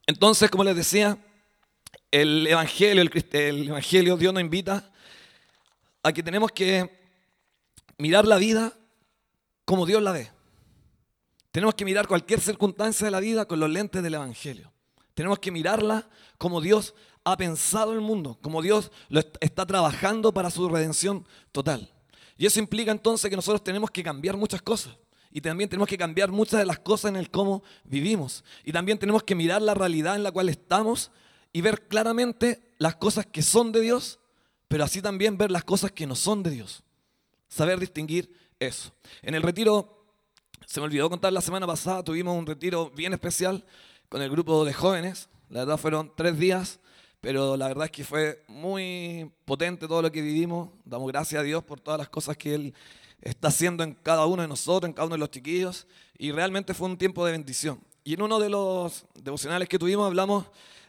Entonces, como les decía, el Evangelio, Dios nos invita a que tenemos que mirar la vida como Dios la ve. Tenemos que mirar cualquier circunstancia de la vida con los lentes del Evangelio. Tenemos que mirarla como Dios ha pensado el mundo, como Dios lo está trabajando para su redención total. Y eso implica entonces que nosotros tenemos que cambiar muchas cosas. Y también tenemos que cambiar muchas de las cosas en el cómo vivimos. Y también tenemos que mirar la realidad en la cual estamos y ver claramente las cosas que son de Dios, pero así también ver las cosas que no son de Dios. Saber distinguir eso. En el retiro, se me olvidó contar la semana pasada, tuvimos un retiro bien especial con el grupo de jóvenes. La verdad fueron 3 días, pero la verdad es que fue muy potente todo lo que vivimos. Damos gracias a Dios por todas las cosas que Él está haciendo en cada uno de nosotros, en cada uno de los chiquillos, y realmente fue un tiempo de bendición. Y en uno de los devocionales que tuvimos hablamos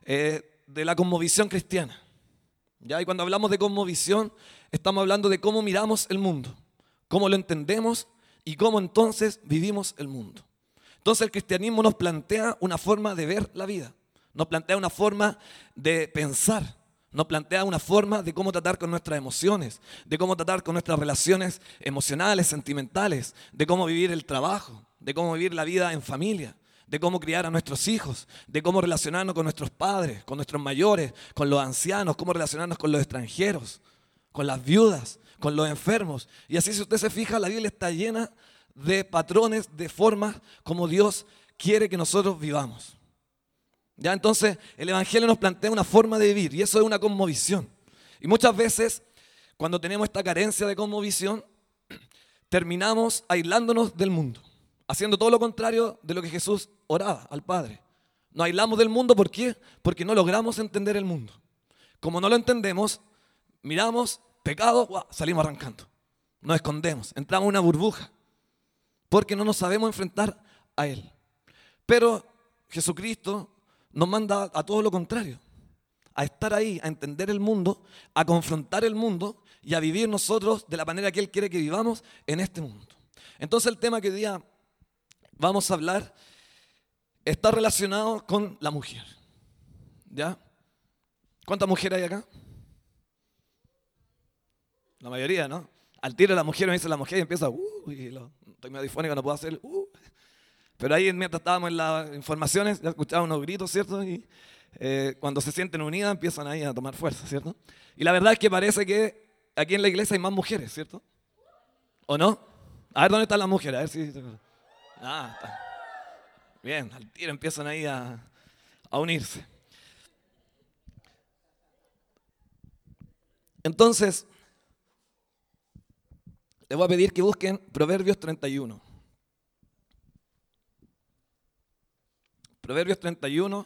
de la cosmovisión cristiana. ¿Ya? Y cuando hablamos de cosmovisión, estamos hablando de cómo miramos el mundo, cómo lo entendemos y cómo entonces vivimos el mundo. Entonces el cristianismo nos plantea una forma de ver la vida, nos plantea una forma de pensar, nos plantea una forma de cómo tratar con nuestras emociones, de cómo tratar con nuestras relaciones emocionales, sentimentales, de cómo vivir el trabajo, de cómo vivir la vida en familia, de cómo criar a nuestros hijos, de cómo relacionarnos con nuestros padres, con nuestros mayores, con los ancianos, cómo relacionarnos con los extranjeros, con las viudas, con los enfermos. Y así, si usted se fija, la Biblia está llena de patrones, de formas como Dios quiere que nosotros vivamos. ¿Ya? Entonces, el Evangelio nos plantea una forma de vivir y eso es una cosmovisión. Y muchas veces, cuando tenemos esta carencia de cosmovisión, terminamos aislándonos del mundo, haciendo todo lo contrario de lo que Jesús oraba al Padre. Nos aislamos del mundo, ¿por qué? Porque no logramos entender el mundo. Como no lo entendemos, miramos pecado, salimos arrancando. Nos escondemos, entramos en una burbuja, porque no nos sabemos enfrentar a Él. Pero Jesucristo nos manda a todo lo contrario, a estar ahí, a entender el mundo, a confrontar el mundo y a vivir nosotros de la manera que Él quiere que vivamos en este mundo. Entonces el tema que hoy día vamos a hablar está relacionado con la mujer. ¿Ya? ¿Cuántas mujeres hay acá? La mayoría, ¿no? Al tiro la mujer me dice la mujer y empieza, estoy medio difónico, no puedo hacer, Pero ahí mientras estábamos en las informaciones, ya escuchaba unos gritos, ¿cierto? Y cuando se sienten unidas empiezan ahí a tomar fuerza, ¿cierto? Y la verdad es que parece que aquí en la iglesia hay más mujeres, ¿cierto? ¿O no? A ver, ¿dónde están las mujeres? A ver si... está. Bien, al tiro empiezan ahí a unirse. Entonces, les voy a pedir que busquen Proverbios 31. Proverbios 31,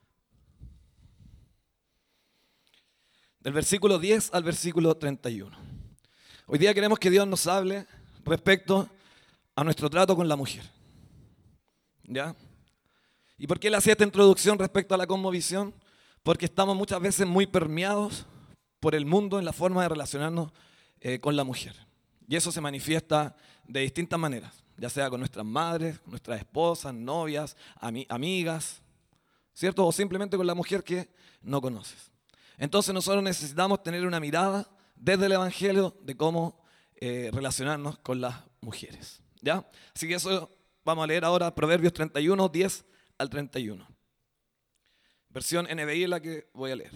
del versículo 10 al versículo 31. Hoy día queremos que Dios nos hable respecto a nuestro trato con la mujer. ¿Ya? ¿Y por qué le hacía esta introducción respecto a la cosmovisión? Porque estamos muchas veces muy permeados por el mundo en la forma de relacionarnos con la mujer. Y eso se manifiesta de distintas maneras, ya sea con nuestras madres, con nuestras esposas, novias, amigas, ¿cierto? O simplemente con la mujer que no conoces. Entonces nosotros necesitamos tener una mirada desde el Evangelio de cómo relacionarnos con las mujeres. ¿Ya? Así que eso vamos a leer ahora, Proverbios 31, 10 al 31. Versión NBI es la que voy a leer.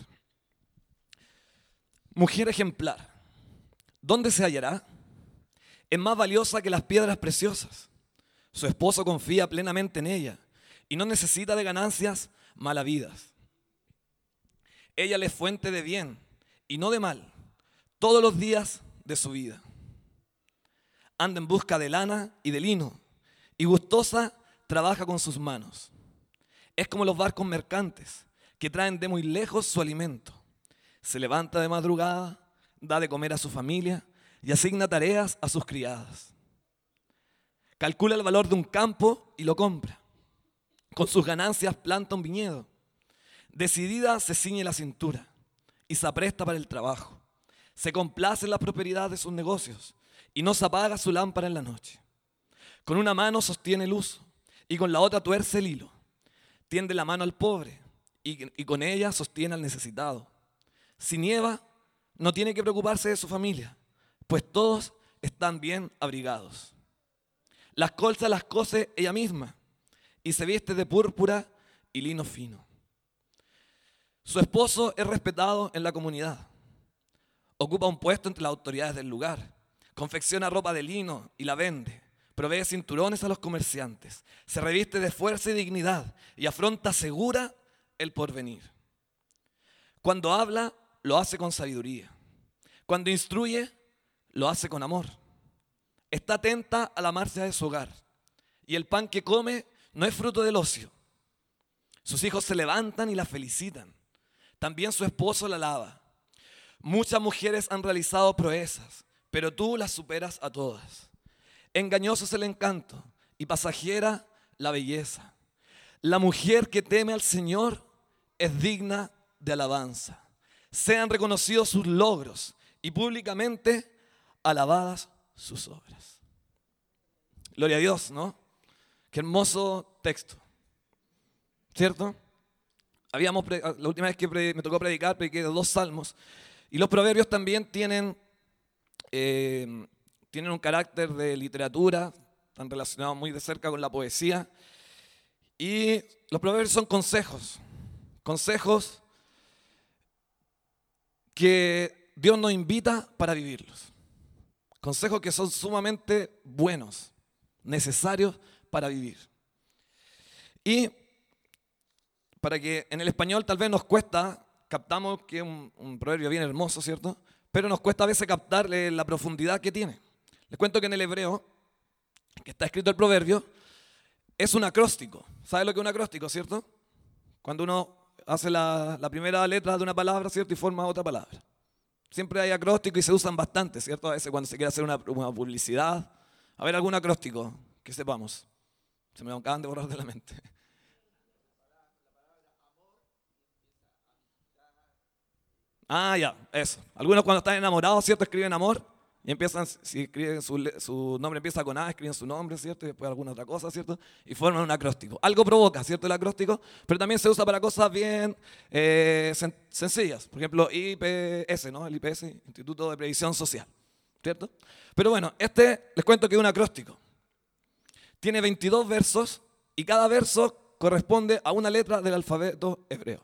Mujer ejemplar, ¿dónde se hallará? Es más valiosa que las piedras preciosas. Su esposo confía plenamente en ella y no necesita de ganancias malavidas. Ella le es fuente de bien y no de mal todos los días de su vida. Anda en busca de lana y de lino y gustosa trabaja con sus manos. Es como los barcos mercantes que traen de muy lejos su alimento. Se levanta de madrugada, da de comer a su familia y asigna tareas a sus criadas. Calcula el valor de un campo y lo compra. Con sus ganancias planta un viñedo. Decidida se ciñe la cintura y se apresta para el trabajo. Se complace en la prosperidad de sus negocios y no se apaga su lámpara en la noche. Con una mano sostiene el uso y con la otra tuerce el hilo. Tiende la mano al pobre y con ella sostiene al necesitado. Si nieva, no tiene que preocuparse de su familia, pues todos están bien abrigados. Las colzas las cose ella misma y se viste de púrpura y lino fino. Su esposo es respetado en la comunidad. Ocupa un puesto entre las autoridades del lugar. Confecciona ropa de lino y la vende. Provee cinturones a los comerciantes. Se reviste de fuerza y dignidad y afronta segura el porvenir. Cuando habla, lo hace con sabiduría. Cuando instruye, lo hace con amor. Está atenta a la marcha de su hogar. Y el pan que come no es fruto del ocio. Sus hijos se levantan y la felicitan. También su esposo la alaba. Muchas mujeres han realizado proezas, pero tú las superas a todas. Engañoso es el encanto y pasajera la belleza. La mujer que teme al Señor es digna de alabanza. Sean reconocidos sus logros y públicamente alabadas sus obras. Gloria a Dios, ¿no? Qué hermoso texto, ¿cierto? La última vez que me tocó predicar, prediqué de 2 salmos. Y los proverbios también tienen un carácter de literatura, están relacionados muy de cerca con la poesía. Y los proverbios son consejos que Dios nos invita para vivirlos. Consejos que son sumamente buenos, necesarios para vivir. Y para que en el español tal vez nos cuesta, captamos que es un proverbio bien hermoso, ¿cierto? Pero nos cuesta a veces captar la profundidad que tiene. Les cuento que en el hebreo, que está escrito el proverbio, es un acróstico. ¿Sabe lo que es un acróstico, cierto? Cuando uno hace la primera letra de una palabra, ¿cierto? Y forma otra palabra. Siempre hay acrósticos y se usan bastante, ¿cierto? A veces cuando se quiere hacer una publicidad. A ver, algún acróstico que sepamos. Se me acaban de borrar de la mente. Ah, ya, eso. Algunos cuando están enamorados, ¿cierto? Escriben amor y empiezan, si escriben su nombre empieza con A, escriben su nombre, ¿cierto? Y después alguna otra cosa, ¿cierto? Y forman un acróstico. Algo provoca, ¿cierto? El acróstico, pero también se usa para cosas bien sencillas. Por ejemplo, IPS, ¿no? El IPS, Instituto de Previsión Social, ¿cierto? Pero bueno, les cuento que es un acróstico. Tiene 22 versos y cada verso corresponde a una letra del alfabeto hebreo.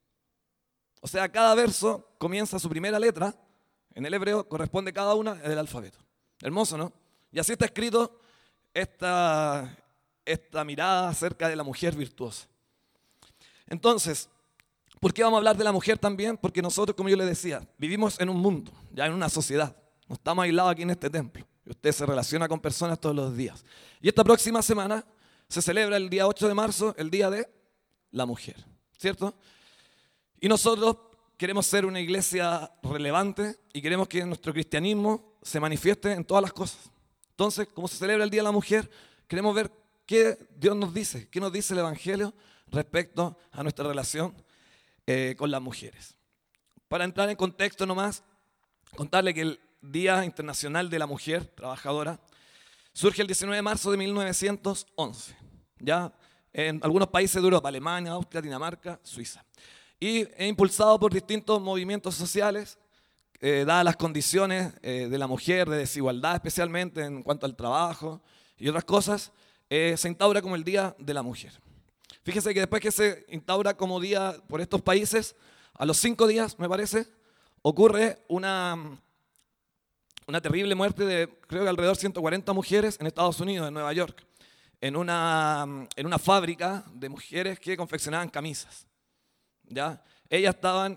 O sea, cada verso comienza su primera letra, en el hebreo corresponde cada una del alfabeto. Hermoso, ¿no? Y así está escrito esta mirada acerca de la mujer virtuosa. Entonces, ¿por qué vamos a hablar de la mujer también? Porque nosotros, como yo les decía, vivimos en un mundo, ya en una sociedad. No estamos aislados aquí en este templo. Y usted se relaciona con personas todos los días. Y esta próxima semana se celebra el día 8 de marzo, el Día de la Mujer, ¿cierto? Y nosotros queremos ser una iglesia relevante y queremos que nuestro cristianismo se manifieste en todas las cosas. Entonces, como se celebra el Día de la Mujer, queremos ver qué Dios nos dice, qué nos dice el Evangelio respecto a nuestra relación con las mujeres. Para entrar en contexto nomás, contarle que el Día Internacional de la Mujer Trabajadora surge el 19 de marzo de 1911, ya en algunos países de Europa, Alemania, Austria, Dinamarca, Suiza. Y es impulsado por distintos movimientos sociales, dadas las condiciones de la mujer, de desigualdad especialmente en cuanto al trabajo y otras cosas, se instaura como el Día de la Mujer. Fíjese que después que se instaura como día por estos países, a los 5 días, me parece, ocurre una terrible muerte de, creo que alrededor de 140 mujeres en Estados Unidos, en Nueva York, en una fábrica de mujeres que confeccionaban camisas. ¿Ya? Ellas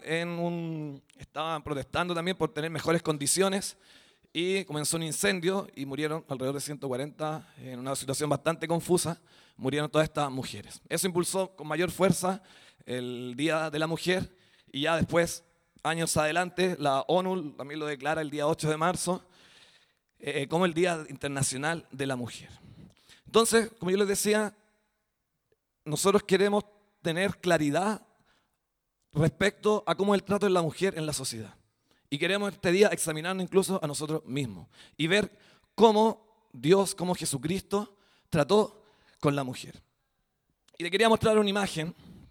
estaban protestando también por tener mejores condiciones y comenzó un incendio y murieron alrededor de 140 en una situación bastante confusa, murieron todas estas mujeres. Eso impulsó con mayor fuerza el Día de la Mujer y ya después, años adelante, la ONU también lo declara el día 8 de marzo como el Día Internacional de la Mujer. Entonces, como yo les decía, nosotros queremos tener claridad respecto a cómo es el trato de la mujer en la sociedad. Y queremos este día examinarnos incluso a nosotros mismos y ver cómo Dios, cómo Jesucristo trató con la mujer. Y le quería mostrar una imagen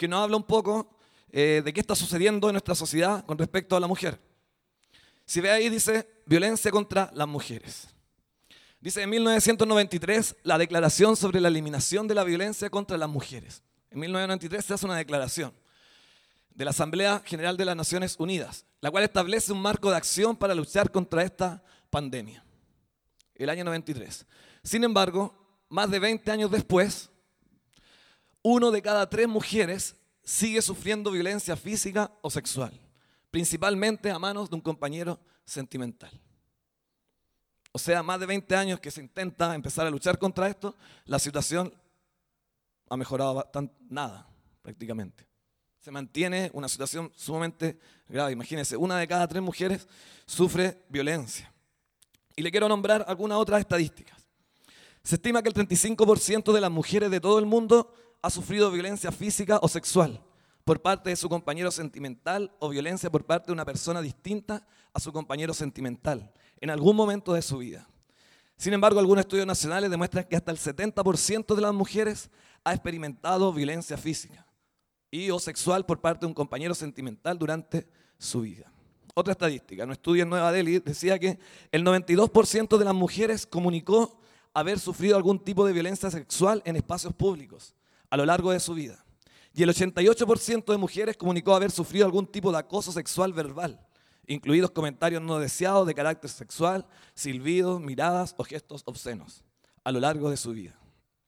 que nos habla un poco de qué está sucediendo en nuestra sociedad con respecto a la mujer. Si ve ahí dice violencia contra las mujeres. Dice en 1993 la Declaración sobre la Eliminación de la Violencia contra las Mujeres. En 1993 se hace una declaración de la Asamblea General de las Naciones Unidas, la cual establece un marco de acción para luchar contra esta pandemia. El año 93. Sin embargo, más de 20 años después, 1 de cada 3 mujeres sigue sufriendo violencia física o sexual, principalmente a manos de un compañero sentimental. O sea, más de 20 años que se intenta empezar a luchar contra esto, la situación ha mejorado bastante, nada, prácticamente. Se mantiene una situación sumamente grave. Imagínense, 1 de cada 3 mujeres sufre violencia. Y le quiero nombrar algunas otras estadísticas. Se estima que el 35% de las mujeres de todo el mundo ha sufrido violencia física o sexual por parte de su compañero sentimental o violencia por parte de una persona distinta a su compañero sentimental en algún momento de su vida. Sin embargo, algunos estudios nacionales demuestran que hasta el 70% de las mujeres ha experimentado violencia física y o sexual por parte de un compañero sentimental durante su vida. Otra estadística, un estudio en Nueva Delhi decía que el 92% de las mujeres comunicó haber sufrido algún tipo de violencia sexual en espacios públicos a lo largo de su vida. Y el 88% de mujeres comunicó haber sufrido algún tipo de acoso sexual verbal, incluidos comentarios no deseados de carácter sexual, silbidos, miradas o gestos obscenos, a lo largo de su vida.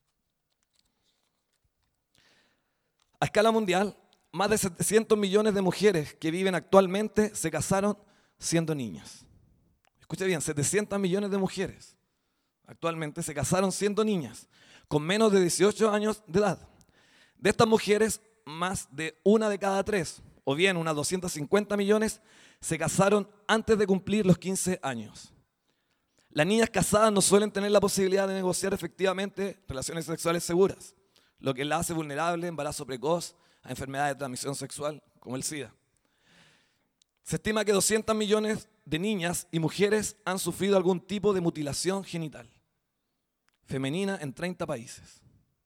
A escala mundial, más de 700 millones de mujeres que viven actualmente se casaron siendo niñas. Escuche bien, 700 millones de mujeres actualmente se casaron siendo niñas, con menos de 18 años de edad. De estas mujeres, más de 1 de cada 3, o bien unas 250 millones, se casaron antes de cumplir los 15 años. Las niñas casadas no suelen tener la posibilidad de negociar efectivamente relaciones sexuales seguras, lo que las hace vulnerable a embarazo precoz, a enfermedades de transmisión sexual, como el SIDA. Se estima que 200 millones de niñas y mujeres han sufrido algún tipo de mutilación genital femenina en 30 países.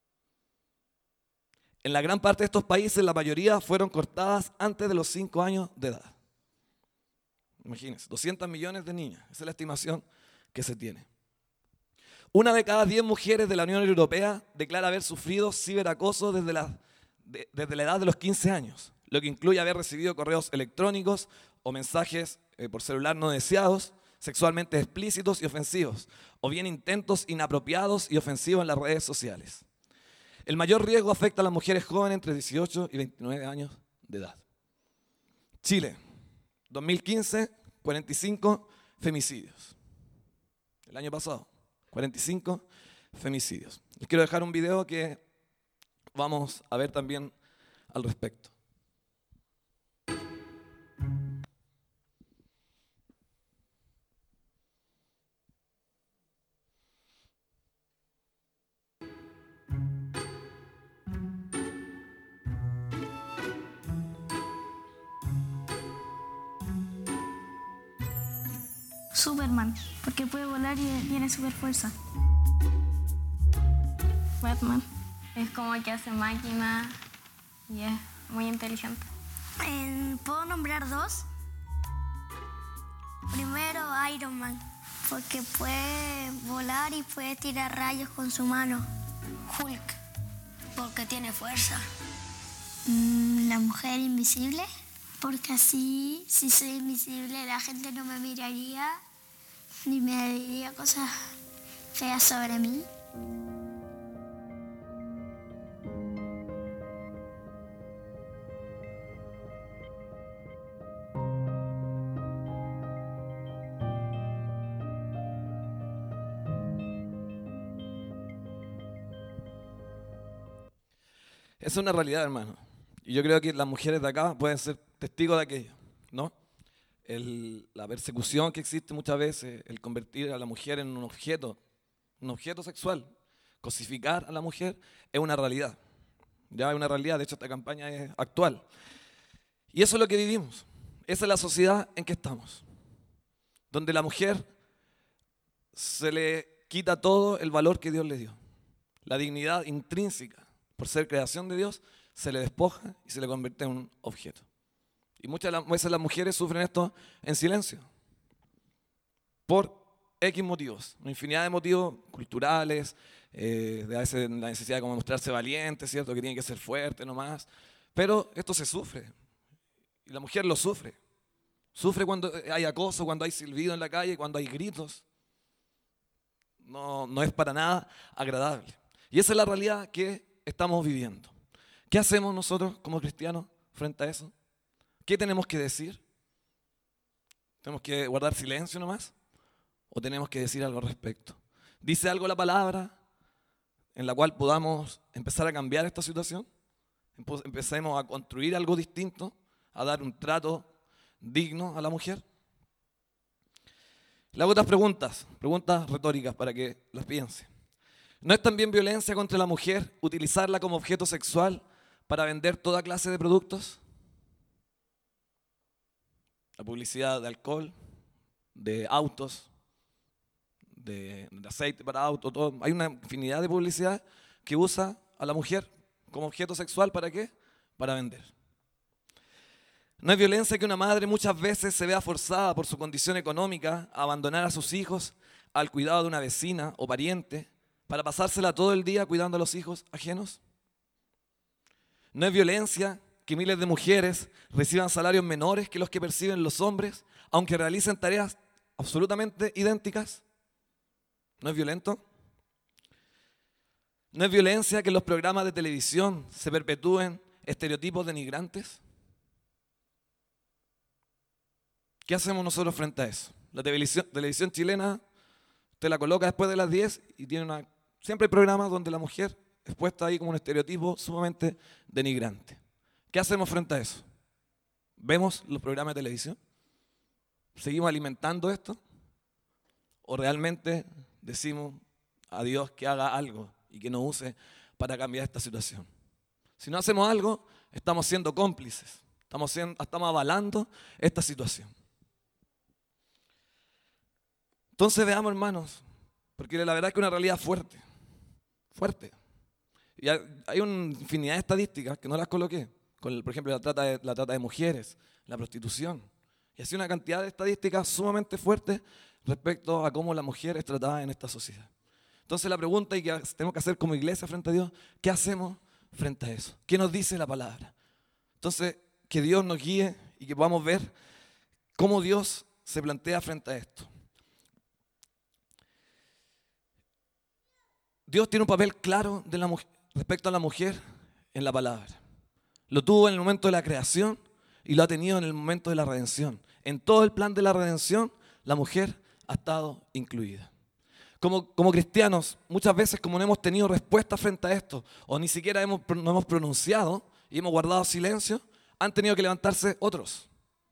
En la gran parte de estos países, la mayoría fueron cortadas antes de los 5 años de edad. Imagínense, 200 millones de niñas, esa es la estimación que se tiene. 1 de cada 10 mujeres de la Unión Europea declara haber sufrido ciberacoso desde la edad de los 15 años, lo que incluye haber recibido correos electrónicos o mensajes por celular no deseados, sexualmente explícitos y ofensivos, o bien intentos inapropiados y ofensivos en las redes sociales. El mayor riesgo afecta a las mujeres jóvenes entre 18 y 29 años de edad. Chile, 2015, 45 femicidios. El año pasado, 45 femicidios. Les quiero dejar un video que vamos a ver también al respecto. Superman, porque puede volar y tiene super fuerza. Batman es como que hace máquinas y es muy inteligente. ¿Puedo nombrar 2? Primero, Iron Man, porque puede volar y puede tirar rayos con su mano. Hulk, porque tiene fuerza. La mujer invisible, porque así, si soy invisible, la gente no me miraría ni me diría cosas feas sobre mí. Esa es una realidad, hermano. Y yo creo que las mujeres de acá pueden ser testigos de aquello, ¿no? La persecución que existe muchas veces, el convertir a la mujer en un objeto sexual, cosificar a la mujer, es una realidad. Ya es una realidad, de hecho esta campaña es actual. Y eso es lo que vivimos. Esa es la sociedad en que estamos. Donde la mujer se le quita todo el valor que Dios le dio. La dignidad intrínseca por ser creación de Dios, se le despoja y se le convierte en un objeto. Y muchas veces las mujeres sufren esto en silencio, por X motivos, una infinidad de motivos culturales, de a veces la necesidad de como mostrarse valiente, ¿cierto? Que tiene que ser fuerte nomás, pero esto se sufre, y la mujer lo sufre. Sufre cuando hay acoso, cuando hay silbido en la calle, cuando hay gritos. No es para nada agradable. Y esa es la realidad que estamos viviendo. ¿Qué hacemos nosotros como cristianos frente a eso? ¿Qué tenemos que decir? ¿Tenemos que guardar silencio nomás? ¿O tenemos que decir algo al respecto? ¿Dice algo la palabra en la cual podamos empezar a cambiar esta situación? Empecemos a construir algo distinto, a dar un trato digno a la mujer. Le hago otras preguntas retóricas para que las piense. ¿No es también violencia contra la mujer utilizarla como objeto sexual para vender toda clase de productos? La publicidad de alcohol, de autos, de aceite para auto, todo. Hay una infinidad de publicidad que usa a la mujer como objeto sexual, ¿para qué? Para vender. ¿No es violencia que una madre muchas veces se vea forzada por su condición económica a abandonar a sus hijos al cuidado de una vecina o pariente para pasársela todo el día cuidando a los hijos ajenos? ¿No es violencia que miles de mujeres reciban salarios menores que los que perciben los hombres, aunque realicen tareas absolutamente idénticas? ¿No es violento? ¿No es violencia que en los programas de televisión se perpetúen estereotipos denigrantes? ¿Qué hacemos nosotros frente a eso? La televisión chilena, usted la coloca después de las 10 y tiene siempre hay programas donde la mujer es puesta ahí como un estereotipo sumamente denigrante. ¿Qué hacemos frente a eso? ¿Vemos los programas de televisión? ¿Seguimos alimentando esto? ¿O realmente decimos a Dios que haga algo y que nos use para cambiar esta situación? Si no hacemos algo, estamos siendo cómplices, estamos avalando esta situación. Entonces veamos, hermanos, porque la verdad es que es una realidad fuerte. Y hay una infinidad de estadísticas que no las coloqué, por ejemplo la trata de mujeres, la prostitución, y así una cantidad de estadísticas sumamente fuertes respecto a cómo la mujer es tratada en esta sociedad. Entonces la pregunta que tenemos que hacer como iglesia frente a Dios, ¿qué hacemos frente a eso? ¿Qué nos dice la palabra? Entonces, que Dios nos guíe y que podamos ver cómo Dios se plantea frente a esto. Dios tiene un papel claro respecto a la mujer en la palabra. Lo tuvo en el momento de la creación y lo ha tenido en el momento de la redención. En todo el plan de la redención, la mujer ha estado incluida. Como cristianos, muchas veces como no hemos tenido respuesta frente a esto, o ni siquiera no hemos pronunciado y hemos guardado silencio, han tenido que levantarse otros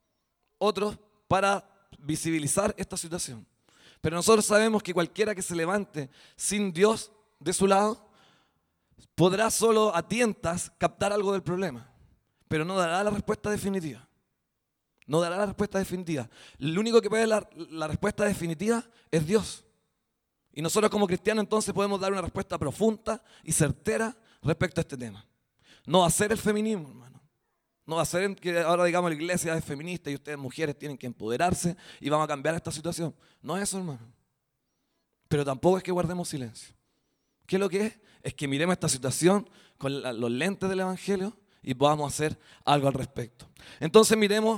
para visibilizar esta situación. Pero nosotros sabemos que cualquiera que se levante sin Dios de su lado, podrá solo a tientas captar algo del problema, pero no dará la respuesta definitiva. No dará la respuesta definitiva. Lo único que puede dar la respuesta definitiva es Dios. Y nosotros como cristianos entonces podemos dar una respuesta profunda y certera respecto a este tema. No va a ser el feminismo, hermano. No va a ser que ahora digamos la iglesia es feminista y ustedes mujeres tienen que empoderarse y vamos a cambiar esta situación. No es eso, hermano. Pero tampoco es que guardemos silencio. ¿Qué es lo que es? Es que miremos esta situación con los lentes del Evangelio y podamos hacer algo al respecto. Entonces miremos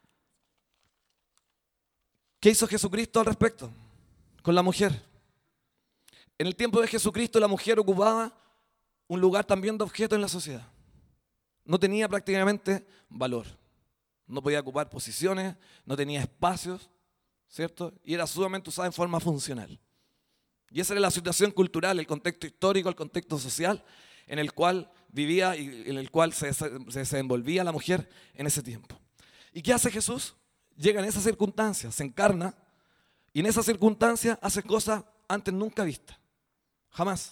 qué hizo Jesucristo al respecto con la mujer. En el tiempo de Jesucristo la mujer ocupaba un lugar también de objeto en la sociedad. No tenía prácticamente valor. No podía ocupar posiciones, no tenía espacios, ¿cierto? Y era sumamente usada en forma funcional. Y esa era la situación cultural, el contexto histórico, el contexto social en el cual vivía y en el cual se desenvolvía la mujer en ese tiempo. ¿Y qué hace Jesús? Llega en esas circunstancias, se encarna y en esas circunstancias hace cosas antes nunca vistas. Jamás.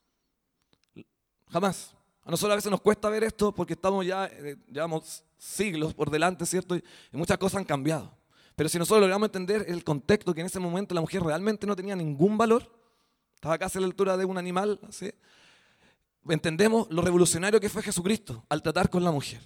A nosotros a veces nos cuesta ver esto porque estamos llevamos siglos por delante, ¿cierto? Y muchas cosas han cambiado. Pero si nosotros logramos entender el contexto, que en ese momento la mujer realmente no tenía ningún valor, estaba casi a la altura de un animal, ¿sí? entendemos lo revolucionario que fue Jesucristo al tratar con la mujer.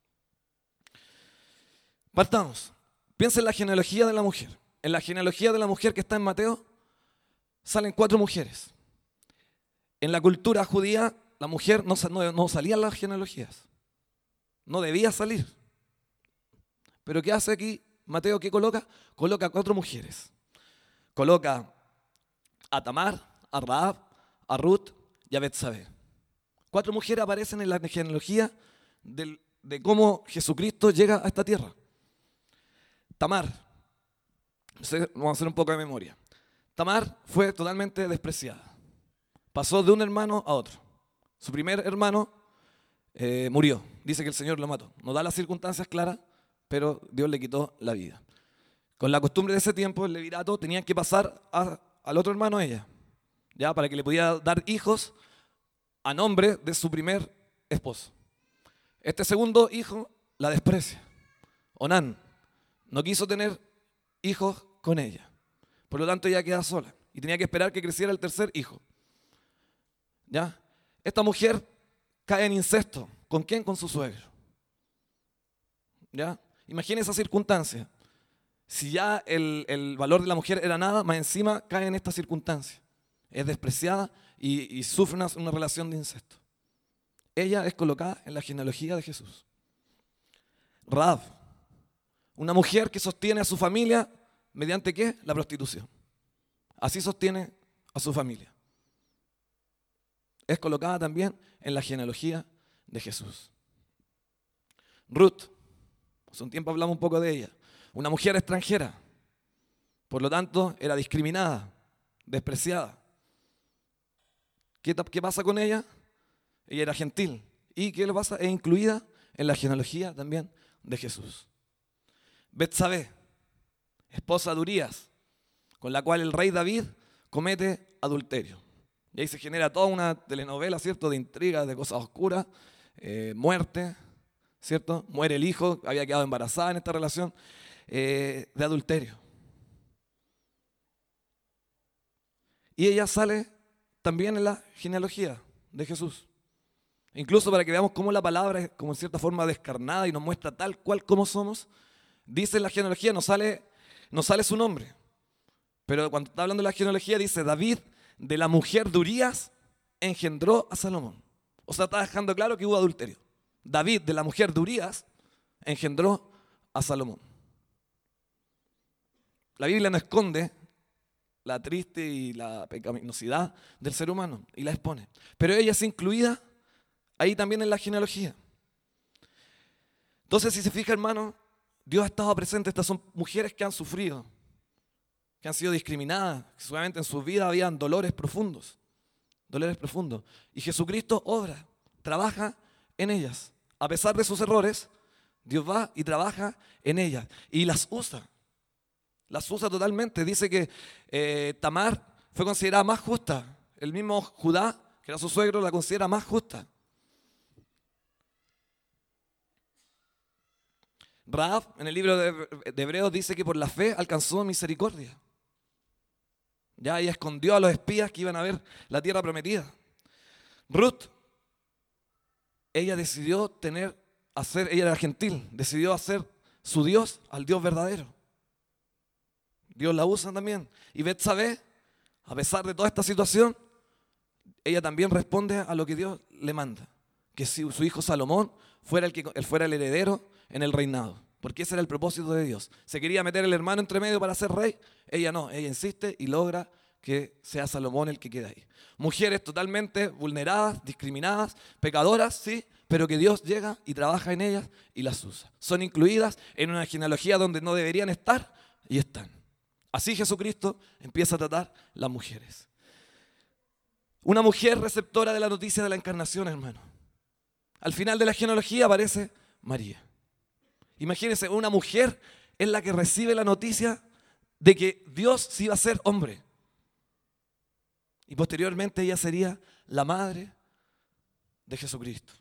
Partamos. Piensa en la genealogía de la mujer. En la genealogía de la mujer que está en Mateo, salen 4 mujeres. En la cultura judía, la mujer no salía en las genealogías. No debía salir. Pero ¿qué hace aquí Mateo? ¿Qué coloca? Coloca 4 mujeres. Coloca a Tamar, a Rahab, a Ruth y a Betsabé. 4 mujeres aparecen en la genealogía de cómo Jesucristo llega a esta tierra. Tamar, vamos a hacer un poco de memoria. Tamar fue totalmente despreciada. Pasó de un hermano a otro. Su primer hermano murió. Dice que el Señor lo mató. No da las circunstancias claras, pero Dios le quitó la vida. Con la costumbre de ese tiempo, el levirato tenían que pasar al otro hermano a ella, ya, para que le pudiera dar hijos a nombre de su primer esposo. Este segundo hijo la desprecia. Onán no quiso tener hijos con ella. Por lo tanto, ella queda sola y tenía que esperar que creciera el tercer hijo. ¿Ya? Esta mujer cae en incesto. ¿Con quién? Con su suegro. ¿Ya? Imagina esa circunstancia. Si ya el valor de la mujer era nada, más encima cae en esta circunstancia. Es despreciada y sufre una relación de incesto. Ella es colocada en la genealogía de Jesús. Rahab, una mujer que sostiene a su familia mediante ¿qué? La prostitución. Así sostiene a su familia. Es colocada también en la genealogía de Jesús. Ruth, hace un tiempo hablamos un poco de ella. Una mujer extranjera, por lo tanto era discriminada, despreciada. ¿Qué pasa con ella? Ella era gentil. ¿Y qué le pasa? Es incluida en la genealogía también de Jesús. Betsabé, esposa de Urías, con la cual el rey David comete adulterio. Y ahí se genera toda una telenovela, ¿cierto? De intrigas, de cosas oscuras, muerte, ¿cierto? Muere el hijo, había quedado embarazada en esta relación, de adulterio. Y ella sale también en la genealogía de Jesús. Incluso para que veamos cómo la palabra es como en cierta forma descarnada y nos muestra tal cual como somos, dice en la genealogía, no sale su nombre. Pero cuando está hablando de la genealogía dice David de la mujer de Urías engendró a Salomón. O sea, está dejando claro que hubo adulterio. David de la mujer de Urías engendró a Salomón. La Biblia no esconde la triste y la pecaminosidad del ser humano y la expone. Pero ella es incluida ahí también en la genealogía. Entonces, si se fija, hermano, Dios ha estado presente. Estas son mujeres que han sufrido, que han sido discriminadas, que seguramente en su vida habían dolores profundos. Y Jesucristo obra, trabaja en ellas. A pesar de sus errores, Dios va y trabaja en ellas y las usa. Las usa totalmente. Dice que Tamar fue considerada más justa. El mismo Judá, que era su suegro, la considera más justa. Rahab, en el libro de Hebreos, dice que por la fe alcanzó misericordia. Ya ella escondió a los espías que iban a ver la tierra prometida. Ruth, ella decidió ella era gentil, decidió hacer su Dios al Dios verdadero. Dios la usa también. Y Betsabé, a pesar de toda esta situación, ella también responde a lo que Dios le manda. Que si su hijo Salomón fuera el heredero en el reinado. Porque ese era el propósito de Dios. Se quería meter el hermano entre medio para ser rey. Ella no, ella insiste y logra que sea Salomón el que quede ahí. Mujeres totalmente vulneradas, discriminadas, pecadoras, sí, pero que Dios llega y trabaja en ellas y las usa. Son incluidas en una genealogía donde no deberían estar y están. Así Jesucristo empieza a tratar las mujeres. Una mujer receptora de la noticia de la encarnación, hermano. Al final de la genealogía aparece María. Imagínense, una mujer es la que recibe la noticia de que Dios se iba a ser hombre. Y posteriormente ella sería la madre de Jesucristo.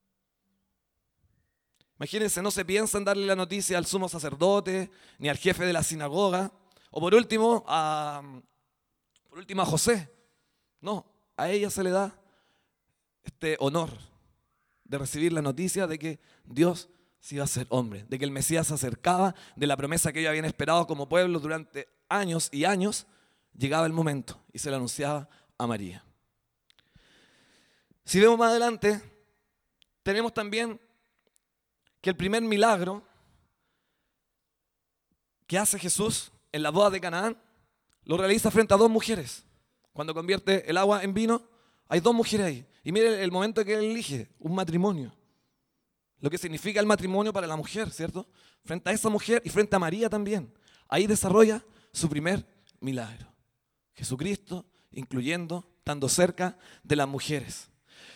Imagínense, no se piensa en darle la noticia al sumo sacerdote, ni al jefe de la sinagoga, o por último a José. No, a ella se le da este honor de recibir la noticia de que Dios se iba a ser hombre, de que el Mesías se acercaba, de la promesa que ellos habían esperado como pueblo durante años y años. Llegaba el momento y se lo anunciaba a María. Si vemos más adelante, tenemos también que el primer milagro que hace Jesús en la boda de Canaán lo realiza frente a dos mujeres. Cuando convierte el agua en vino, hay dos mujeres ahí. Y mire el momento que él elige, un matrimonio. Lo que significa el matrimonio para la mujer, ¿cierto? Frente a esa mujer y frente a María también. Ahí desarrolla su primer milagro. Jesucristo, incluyendo, estando cerca de las mujeres.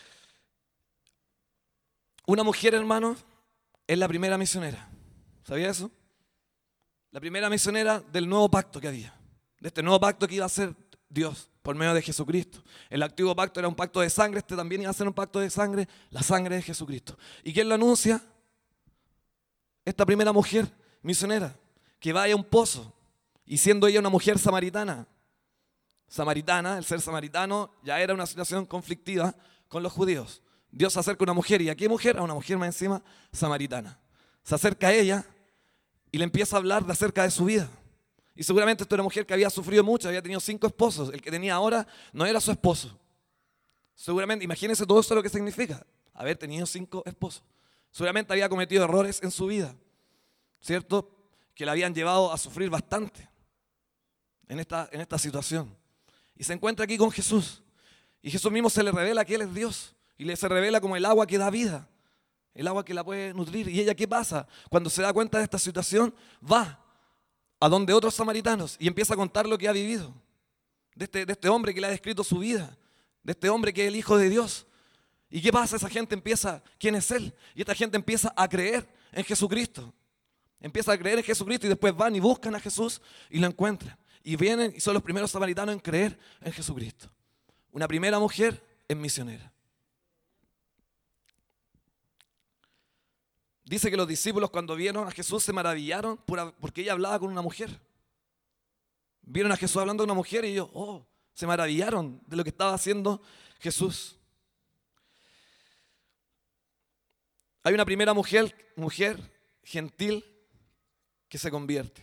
Una mujer, hermanos, es la primera misionera. ¿Sabía eso? La primera misionera del nuevo pacto que había. De este nuevo pacto que iba a hacer Dios por medio de Jesucristo. El antiguo pacto era un pacto de sangre, este también iba a ser un pacto de sangre, la sangre de Jesucristo. ¿Y quién lo anuncia? Esta primera mujer misionera que va a un pozo y siendo ella una mujer samaritana. El ser samaritano ya era una situación conflictiva con los judíos. Dios se acerca a una mujer, ¿y a qué mujer? A una mujer más encima samaritana. Se acerca a ella y le empieza a hablar acerca de su vida. Y seguramente esta era una mujer que había sufrido mucho, había tenido 5 esposos. El que tenía ahora no era su esposo. Seguramente, imagínense todo eso lo que significa, haber tenido 5 esposos. Seguramente había cometido errores en su vida, ¿cierto? Que la habían llevado a sufrir bastante en esta situación. Y se encuentra aquí con Jesús. Y Jesús mismo se le revela que Él es Dios. Y le se revela como el agua que da vida. El agua que la puede nutrir. ¿Y ella qué pasa? Cuando se da cuenta de esta situación, va a donde otros samaritanos y empieza a contar lo que ha vivido. De este hombre que le ha descrito su vida. De este hombre que es el Hijo de Dios. ¿Y qué pasa? Esa gente empieza, ¿quién es Él? Y esta gente empieza a creer en Jesucristo. Empieza a creer en Jesucristo y después van y buscan a Jesús y lo encuentran. Y vienen y son los primeros samaritanos en creer en Jesucristo. Una primera mujer es misionera. Dice que los discípulos cuando vieron a Jesús se maravillaron porque ella hablaba con una mujer. Vieron a Jesús hablando con una mujer y ellos, se maravillaron de lo que estaba haciendo Jesús. Hay una primera mujer gentil que se convierte.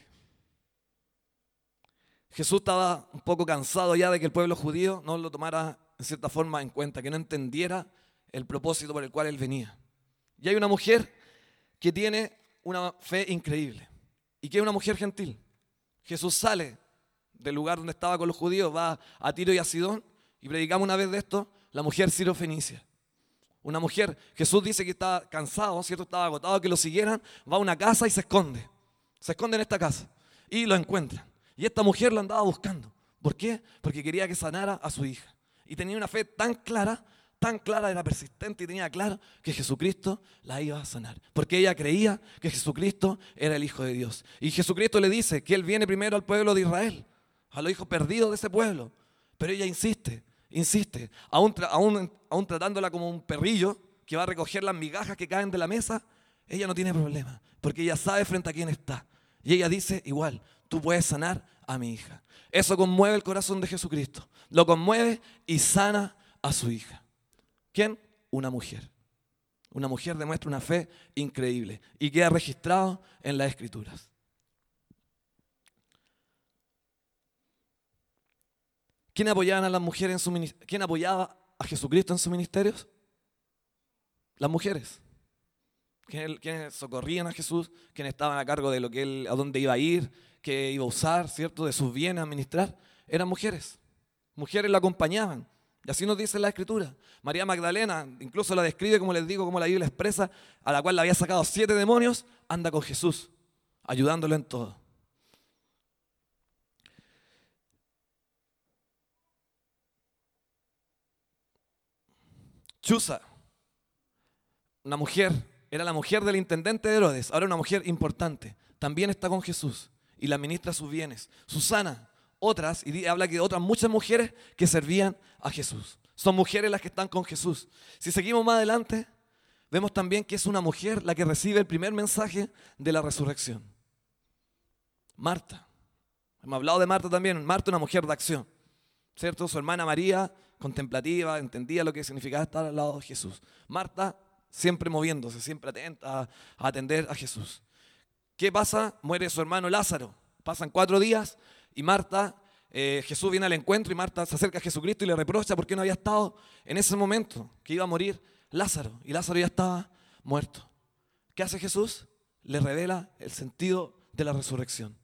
Jesús estaba un poco cansado ya de que el pueblo judío no lo tomara en cierta forma en cuenta, que no entendiera el propósito por el cual él venía. Y hay una mujer que tiene una fe increíble y que es una mujer gentil. Jesús sale del lugar donde estaba con los judíos, va a Tiro y a Sidón, y predicamos una vez de esto, la mujer sirofenicia. Una mujer, Jesús dice que estaba cansado, ¿cierto? Estaba agotado, que lo siguieran, va a una casa y se esconde. Se esconde en esta casa y lo encuentran. Y esta mujer lo andaba buscando. ¿Por qué? Porque quería que sanara a su hija. Y tenía una fe tan clara, era persistente y tenía claro que Jesucristo la iba a sanar. Porque ella creía que Jesucristo era el Hijo de Dios. Y Jesucristo le dice que Él viene primero al pueblo de Israel, a los hijos perdidos de ese pueblo. Pero ella insiste, aún tratándola como un perrillo que va a recoger las migajas que caen de la mesa, ella no tiene problema, porque ella sabe frente a quién está. Y ella dice, igual, tú puedes sanar a mi hija. Eso conmueve el corazón de Jesucristo. Lo conmueve y sana a su hija. ¿Quién? Una mujer. Una mujer demuestra una fe increíble y queda registrado en las Escrituras. ¿Quién apoyaba a las mujeres en su ministerio? ¿Quién apoyaba a Jesucristo en sus ministerios? Las mujeres. ¿Quiénes socorrían a Jesús? ¿Quiénes estaban a cargo de lo que él, a dónde iba a ir, qué iba a usar, ¿cierto? De sus bienes a administrar? Eran mujeres. Mujeres la acompañaban. Y así nos dice la Escritura. María Magdalena incluso la describe, como les digo, como la Biblia expresa, a la cual le había sacado 7 demonios, anda con Jesús, ayudándolo en todo. Chuza, una mujer, era la mujer del intendente de Herodes, ahora una mujer importante, también está con Jesús y le administra sus bienes. Susana, otras, y habla que otras muchas mujeres que servían a Jesús. Son mujeres las que están con Jesús. Si seguimos más adelante, vemos también que es una mujer la que recibe el primer mensaje de la resurrección. Marta. Hemos hablado de Marta también. Marta, una mujer de acción, ¿cierto? Su hermana María, contemplativa, entendía lo que significaba estar al lado de Jesús. Marta siempre moviéndose, siempre atenta a atender a Jesús. ¿Qué pasa? Muere su hermano Lázaro. Pasan 4 días y Marta, Jesús viene al encuentro y Marta se acerca a Jesucristo y le reprocha por qué no había estado en ese momento que iba a morir Lázaro. Y Lázaro ya estaba muerto. ¿Qué hace Jesús? Le revela el sentido de la resurrección.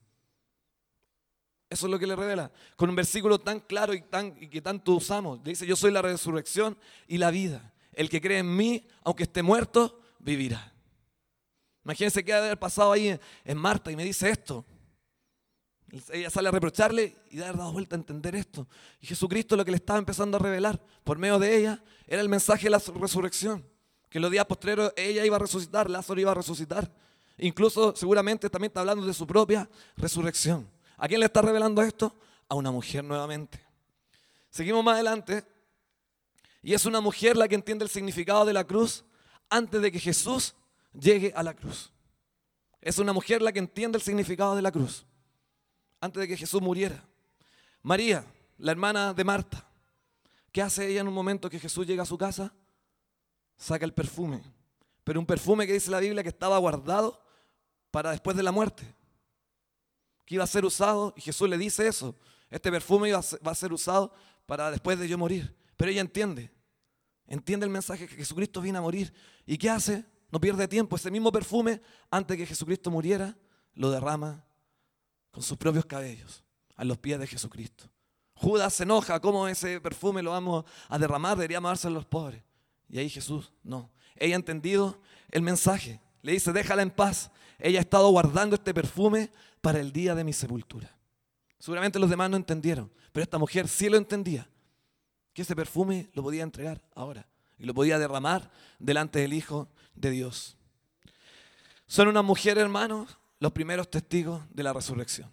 Eso es lo que le revela. Con un versículo tan claro y que tanto usamos. Le dice, yo soy la resurrección y la vida. El que cree en mí, aunque esté muerto, vivirá. Imagínense qué ha de haber pasado ahí en Marta y me dice esto. Ella sale a reprocharle y de haber dado vuelta a entender esto. Y Jesucristo lo que le estaba empezando a revelar por medio de ella era el mensaje de la resurrección. Que en los días posteriores ella iba a resucitar, Lázaro iba a resucitar. Incluso seguramente también está hablando de su propia resurrección. ¿A quién le está revelando esto? A una mujer nuevamente. Seguimos más adelante. Y es una mujer la que entiende el significado de la cruz antes de que Jesús llegue a la cruz. Es una mujer la que entiende el significado de la cruz antes de que Jesús muriera. María, la hermana de Marta. ¿Qué hace ella en un momento que Jesús llega a su casa? Saca el perfume. Pero un perfume que dice la Biblia que estaba guardado para después de la muerte. Que iba a ser usado, y Jesús le dice eso. Este perfume va a ser usado para después de yo morir. Pero ella entiende el mensaje que Jesucristo vino a morir. ¿Y qué hace? No pierde tiempo. Ese mismo perfume, antes de que Jesucristo muriera, lo derrama con sus propios cabellos a los pies de Jesucristo. Judas se enoja, ¿cómo ese perfume lo vamos a derramar? Deberíamos dárselo a los pobres. Y ahí Jesús, no. Ella ha entendido el mensaje. Le dice, déjala en paz. Ella ha estado guardando este perfume para el día de mi sepultura. Seguramente los demás no entendieron, pero esta mujer sí lo entendía. Que ese perfume lo podía entregar ahora y lo podía derramar delante del Hijo de Dios. Son unas mujeres, hermanos, los primeros testigos de la resurrección.